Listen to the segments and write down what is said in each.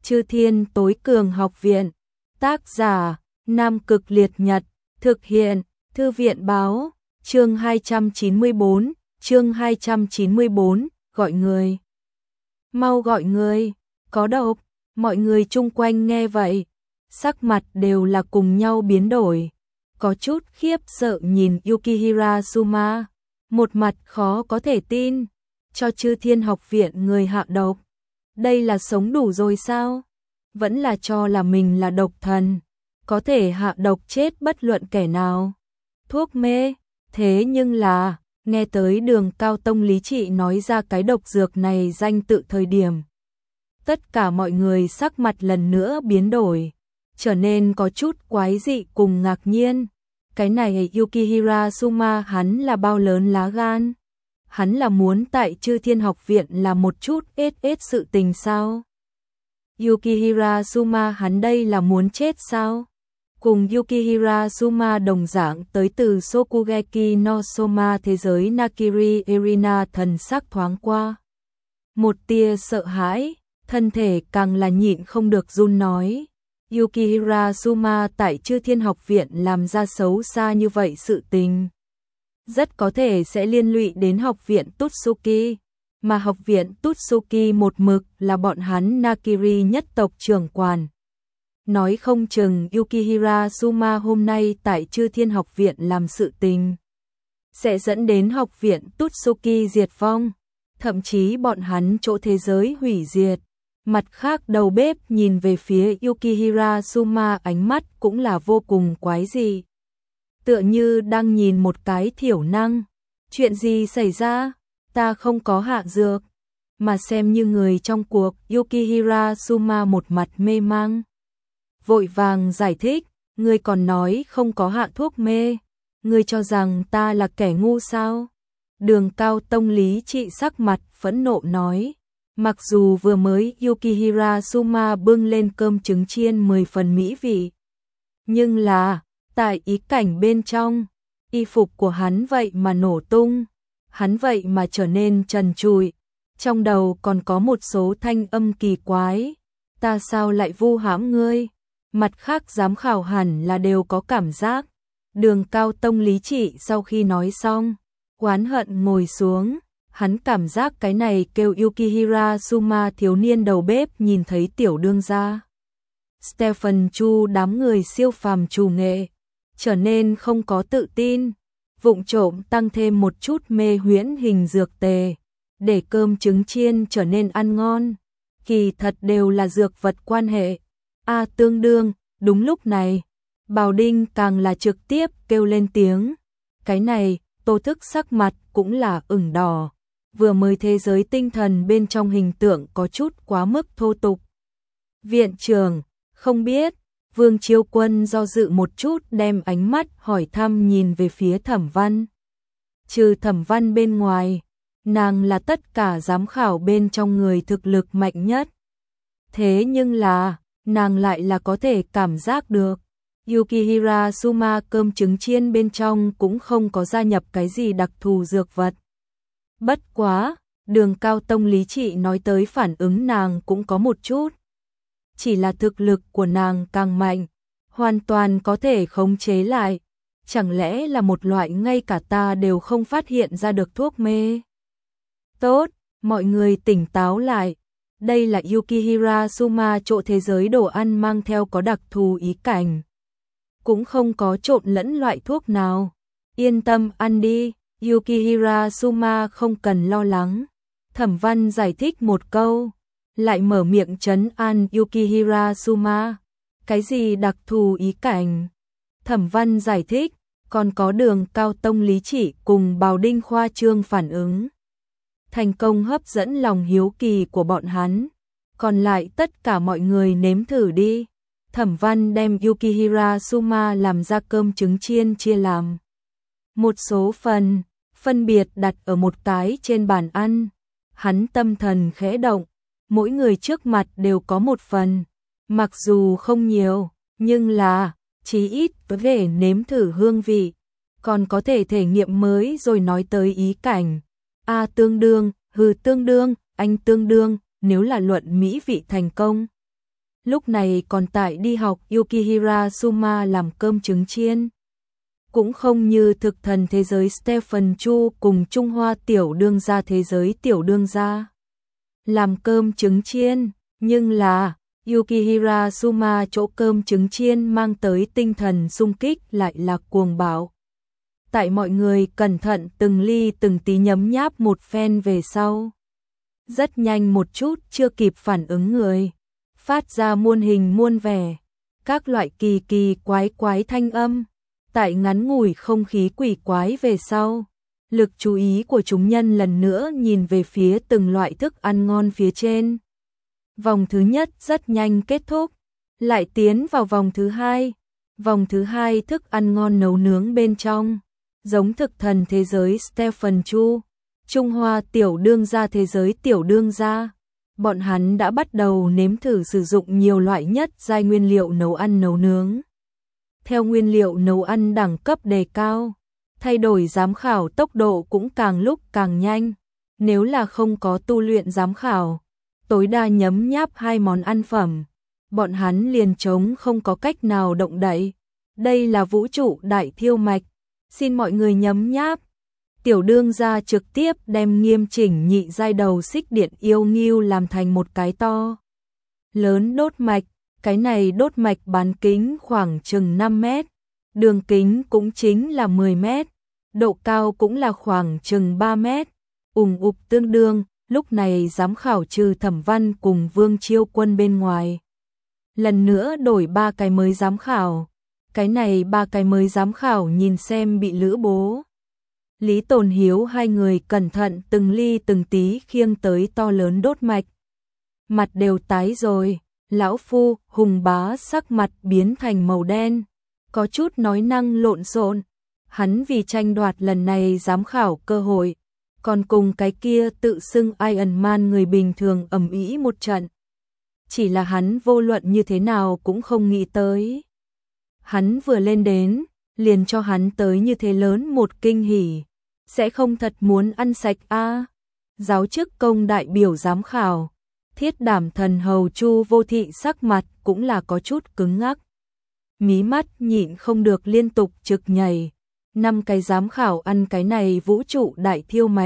Chư Thiên Tối Cường Học Viện. Tác giả: Nam Cực Liệt Nhật. Thực hiện: Thư viện báo. Chương 294, chương 294, gọi người. Mau gọi người, có độc. Mọi người chung quanh nghe vậy, sắc mặt đều là cùng nhau biến đổi. Có chút khiếp sợ nhìn Yukihira Suma, một mặt khó có thể tin, cho Chư Thiên Học Viện người hạ độc. Đây là sống đủ rồi sao? Vẫn là cho là mình là độc thần, có thể hạ độc chết bất luận kẻ nào. Thuốc mê, thế nhưng là, nghe tới Đường Cao Tông Lý Trị nói ra cái độc dược này danh tự thời điểm. Tất cả mọi người sắc mặt lần nữa biến đổi, trở nên có chút quái dị cùng ngạc nhiên. Cái này Yukihira Suma hắn là bao lớn lá gan? Hắn là muốn tại Chư Thiên Học Viện làm một chút ít sự tình sao? Yukihira Suma hắn đây là muốn chết sao? Cùng Yukihira Suma đồng dạng tới từ Sokugeki no Soma thế giới Nakiri Erina thần sắc thoáng qua. Một tia sợ hãi, thân thể càng là nhịn không được run nói. Yukihira Suma tại Chư Thiên Học Viện làm ra xấu xa như vậy sự tình. Rất có thể sẽ liên lụy đến Học viện Tutsuki, mà Học viện Tutsuki một mực là bọn hắn Nakiri nhất tộc trưởng quản. Nói không chừng Yukihira Suma hôm nay tại Chư Thiên Học Viện làm sự tình, sẽ dẫn đến Học viện Tutsuki diệt vong, thậm chí bọn hắn chỗ thế giới hủy diệt. Mặt khác đầu bếp nhìn về phía Yukihira Suma ánh mắt cũng là vô cùng quái dị. Tựa như đang nhìn một cái thiểu năng. Chuyện gì xảy ra? Ta không có hạ dược. Mà xem như người trong cuộc, Yukihira Suma một mặt mê mang. Vội vàng giải thích, ngươi còn nói không có hạ thuốc mê. Ngươi cho rằng ta là kẻ ngu sao? Đường Cao Tông Lý Trị sắc mặt phẫn nộ nói. Mặc dù vừa mới Yukihira Suma bưng lên cơm trứng chiên 10 phần mỹ vị, nhưng là, tại ý cảnh bên trong, y phục của hắn vậy mà nổ tung, hắn vậy mà trở nên trần trụi, trong đầu còn có một số thanh âm kỳ quái. Ta sao lại vu hãm ngươi? Mặt khác giám khảo hẳn là đều có cảm giác. Đường Cao Tông Lý Trị sau khi nói xong, oán hận ngồi xuống. Hắn cảm giác cái này kêu Yukihira Suma thiếu niên đầu bếp nhìn thấy tiểu đương gia Stephen Chu đám người siêu phàm chủ nghệ, trở nên không có tự tin, vụng trộm tăng thêm một chút mê huyễn hình dược tề, để cơm trứng chiên trở nên ăn ngon, kỳ thật đều là dược vật quan hệ. Tương đương, đúng lúc này, Bào Đinh càng là trực tiếp kêu lên tiếng. Cái này, Tô Thức sắc mặt cũng là ửng đỏ. Vừa mới thế giới tinh thần bên trong hình tượng có chút quá mức thô tục. Viện trưởng, không biết. Vương Chiêu Quân do dự một chút đem ánh mắt hỏi thăm nhìn về phía Thẩm Văn. Trừ Thẩm Văn bên ngoài, nàng là tất cả giám khảo bên trong người thực lực mạnh nhất. Thế nhưng là, nàng lại là có thể cảm giác được. Yukihira Suma cơm trứng chiên bên trong cũng không có gia nhập cái gì đặc thù dược vật. Bất quá, Đường Cao Tông Lý Trị nói tới phản ứng nàng cũng có một chút. Chỉ là thực lực của nàng càng mạnh, hoàn toàn có thể khống chế lại. Chẳng lẽ là một loại ngay cả ta đều không phát hiện ra được thuốc mê? Tốt, mọi người tỉnh táo lại. Đây là Yukihira Suma chỗ thế giới đồ ăn mang theo có đặc thù ý cảnh. Cũng không có trộn lẫn loại thuốc nào. Yên tâm ăn đi. Yukihira Suma không cần lo lắng. Thẩm Văn giải thích một câu, lại mở miệng trấn an Yukihira Suma. Cái gì đặc thù ý cảnh? Thẩm Văn giải thích, còn có Đường Cao Tông Lý Trị cùng Bào Đinh khoa trương phản ứng. Thành công hấp dẫn lòng hiếu kỳ của bọn hắn. Còn lại tất cả mọi người nếm thử đi. Thẩm Văn đem Yukihira Suma làm ra cơm trứng chiên chia làm một số phần, phân biệt đặt ở một cái trên bàn ăn. Hắn tâm thần khẽ động, mỗi người trước mặt đều có một phần, mặc dù không nhiều, nhưng là chí ít có thể nếm thử hương vị, còn có thể thể nghiệm mới rồi nói tới ý cảnh. Tương đương, tương đương, anh tương đương, nếu là luận mỹ vị thành công, lúc này còn tại đi học Yukihira Suma làm cơm trứng chiên. Cũng không như thực thần thế giới Stephen Chu cùng Trung Hoa tiểu đương gia thế giới tiểu đương gia làm cơm trứng chiên, nhưng là Yukihira Suma chỗ cơm trứng chiên mang tới tinh thần sung kích lại là cuồng bạo. Tại mọi người cẩn thận từng ly từng tí nhấm nháp một phen về sau, rất nhanh một chút chưa kịp phản ứng người, phát ra muôn hình muôn vẻ, các loại kỳ kỳ quái quái thanh âm. Tại ngắn ngủi không khí quỷ quái về sau, lực chú ý của chúng nhân lần nữa nhìn về phía từng loại thức ăn ngon phía trên. Vòng thứ nhất rất nhanh kết thúc, lại tiến vào vòng thứ hai. Vòng thứ hai thức ăn ngon nấu nướng bên trong, giống thực thần thế giới Stephen Chu, Trung Hoa tiểu đương gia thế giới tiểu đương gia. Bọn hắn đã bắt đầu nếm thử sử dụng nhiều loại nhất giai nguyên liệu nấu ăn nấu nướng. Theo nguyên liệu nấu ăn đẳng cấp đề cao, thay đổi giám khảo tốc độ cũng càng lúc càng nhanh. Nếu là không có tu luyện giám khảo, tối đa nhấm nháp 2 món ăn phẩm, bọn hắn liền trống không có cách nào động đậy. Đây là vũ trụ đại thiêu mạch, xin mọi người nhấm nháp. Tiểu đương gia trực tiếp đem nghiêm chỉnh nhị giai đầu xích điện yêu nghiêu làm thành một cái to lớn đốt mạch. Cái này đốt mạch bán kính khoảng chừng 5 mét, đường kính cũng chính là 10 mét, độ cao cũng là khoảng chừng 3 mét, ùp tương đương. Lúc này giám khảo trừ Thẩm Văn cùng Vương Chiêu Quân bên ngoài, lần nữa đổi 3 cái mới giám khảo. Cái này 3 cái mới giám khảo nhìn xem bị Lữ Bố, Lý Tồn Hiếu hai người cẩn thận từng ly từng tí khiêng tới to lớn đốt mạch. Mặt đều tái rồi, lão phu Hùng Bá sắc mặt biến thành màu đen, có chút nói năng lộn xộn. Hắn vì tranh đoạt lần này giám khảo cơ hội, còn cùng cái kia tự xưng Iron Man người bình thường ầm ĩ một trận. Chỉ là hắn vô luận như thế nào cũng không nghĩ tới, hắn vừa lên đến, liền cho hắn tới như thế lớn một kinh hỉ. Sẽ không thật muốn ăn sạch a? Giáo chức công đại biểu giám khảo, Thiết Đảm Thần hầu Chu Vô Thị sắc mặt cũng là có chút cứng ngắc. Mí mắt nhịn không được liên tục trực nhảy. 5 cái giám khảo ăn cái này vũ trụ đại thiêu mạch,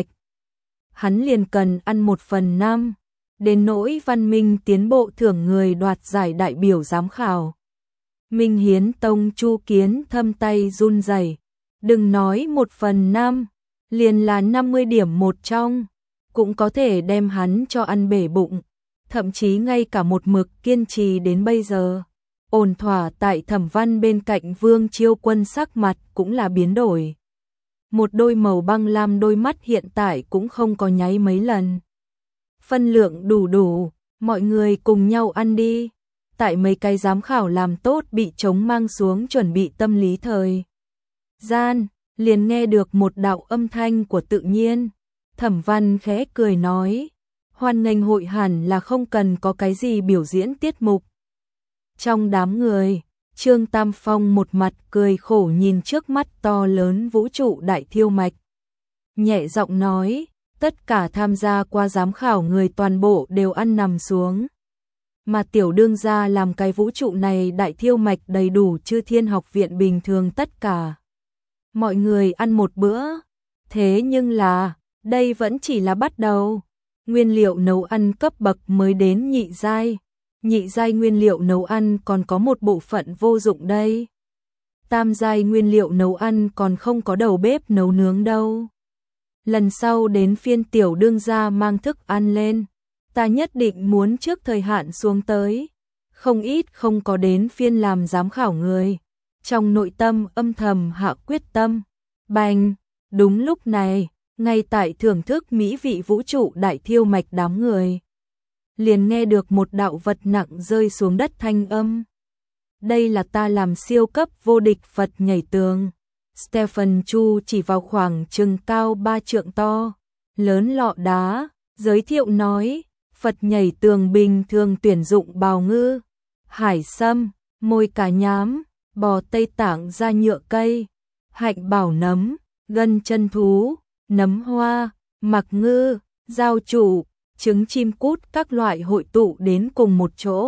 hắn liền cần ăn 1/5. Đến nỗi văn minh tiến bộ thưởng người đoạt giải đại biểu giám khảo, Minh Hiến Tông Chu Kiến thâm tay run rẩy. Đừng nói 1/5, liền là 50 điểm một trong, cũng có thể đem hắn cho ăn bể bụng. Thậm chí ngay cả một mực kiên trì đến bây giờ, ổn thỏa tại Thẩm Văn bên cạnh Vương Chiêu Quân sắc mặt cũng là biến đổi. Một đôi màu băng lam đôi mắt hiện tại cũng không có nháy mấy lần. Phân lượng đủ, mọi người cùng nhau ăn đi. Tại mấy cái giám khảo làm tốt bị trống mang xuống chuẩn bị tâm lý thời gian, liền nghe được một đạo âm thanh của tự nhiên. Thẩm Văn khẽ cười nói, hoan nghênh hội hẳn là không cần có cái gì biểu diễn tiết mục. Trong đám người, Trương Tam Phong một mặt cười khổ nhìn trước mắt to lớn vũ trụ đại thiêu mạch. Nhẹ giọng nói, tất cả tham gia qua giám khảo người toàn bộ đều ăn nằm xuống. Mà tiểu đương gia làm cái vũ trụ này đại thiêu mạch đầy đủ Chư Thiên học viện bình thường tất cả. Mọi người ăn một bữa, thế nhưng là, đây vẫn chỉ là bắt đầu. Nguyên liệu nấu ăn cấp bậc mới đến nhị giai. Nhị giai nguyên liệu nấu ăn còn có một bộ phận vô dụng đây. Tam giai nguyên liệu nấu ăn còn không có đầu bếp nấu nướng đâu. Lần sau đến phiên tiểu đương gia mang thức ăn lên, ta nhất định muốn trước thời hạn xuống tới. Không ít không có đến phiên làm giám khảo người, trong nội tâm âm thầm hạ quyết tâm. Bành, đúng lúc này, ngay tại thưởng thức mỹ vị vũ trụ đại thiêu mạch đám người, liền nghe được một đạo vật nặng rơi xuống đất thanh âm. Đây là ta làm siêu cấp vô địch Phật nhảy tường. Stephen Chu chỉ vào khoảng chừng cao 3 trượng to, lớn lọ đá, giới thiệu nói, Phật nhảy tường bình thường tuyển dụng bào ngư, hải sâm, môi cá nhám, bò Tây Tạng da nhựa cây, hạnh bảo nấm, gân chân thú, nấm hoa, mặc ngư, giao trụ, trứng chim cút các loại hội tụ đến cùng một chỗ.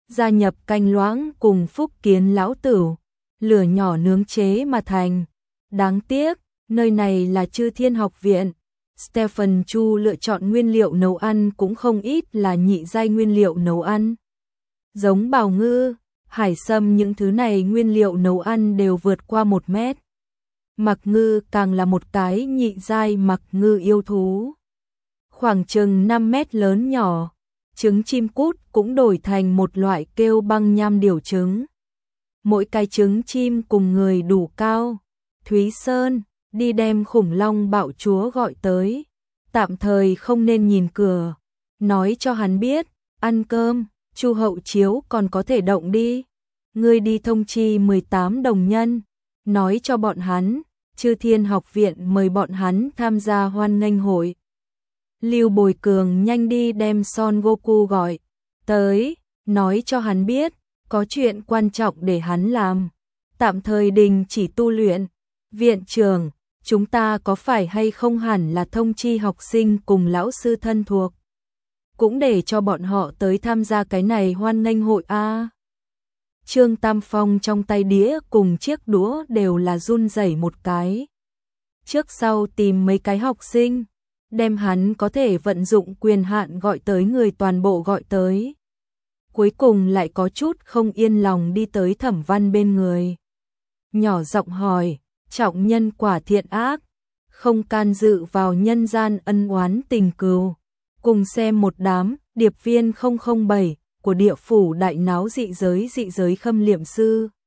gia nhập canh loãng cùng Phúc Kiến lão tử, lửa nhỏ nướng chế mà thành. Đáng tiếc, nơi này là Chư Thiên học viện. Stephen Chu lựa chọn nguyên liệu nấu ăn cũng không ít là nhị giai nguyên liệu nấu ăn. Giống bào ngư, hải sâm những thứ này nguyên liệu nấu ăn đều vượt qua 1 mét. Mặc ngư càng là một cái nhị giai mặc ngư yêu thú. Khoảng chừng 5 mét lớn nhỏ, trứng chim cút cũng đổi thành một loại kêu băng nham điểu trứng. Mỗi cái trứng chim cùng người đủ cao. Thúy Sơn, đi đem khủng long bạo chúa gọi tới. Tạm thời không nên nhìn cửa. Nói cho hắn biết, ăn cơm, Chu Hậu Chiếu còn có thể động đi. Ngươi đi thông chi 18 đồng nhân. Nói cho bọn hắn, Chư Thiên học viện mời bọn hắn tham gia hoan nghênh hội. Lưu Bồi Cường nhanh đi đem Son Goku gọi tới, nói cho hắn biết, có chuyện quan trọng để hắn làm. Tạm thời đình chỉ tu luyện. Viện trưởng, chúng ta có phải hay không hẳn là thông chi học sinh cùng lão sư thân thuộc? Cũng để cho bọn họ tới tham gia cái này hoan nghênh hội a. Trương Tam Phong trong tay đĩa cùng chiếc đũa đều là run rẩy một cái. Trước sau tìm mấy cái học sinh, đem hắn có thể vận dụng quyền hạn gọi tới người toàn bộ gọi tới. Cuối cùng lại có chút không yên lòng đi tới Thẩm Văn bên người. Nhỏ giọng hỏi, trọng nhân quả thiện ác, không can dự vào nhân gian ân oán tình cừu. Cùng xem một đám điệp viên 007 của địa phủ đại náo dị giới khâm liệm sư.